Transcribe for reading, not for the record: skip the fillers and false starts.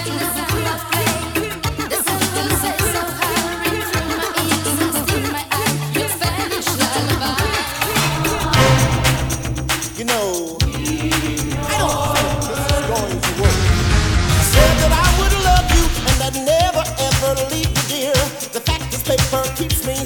You know, I don't think this is going to work. I said that I would love you and I'd never ever leave you, dear. The fact this paper keeps me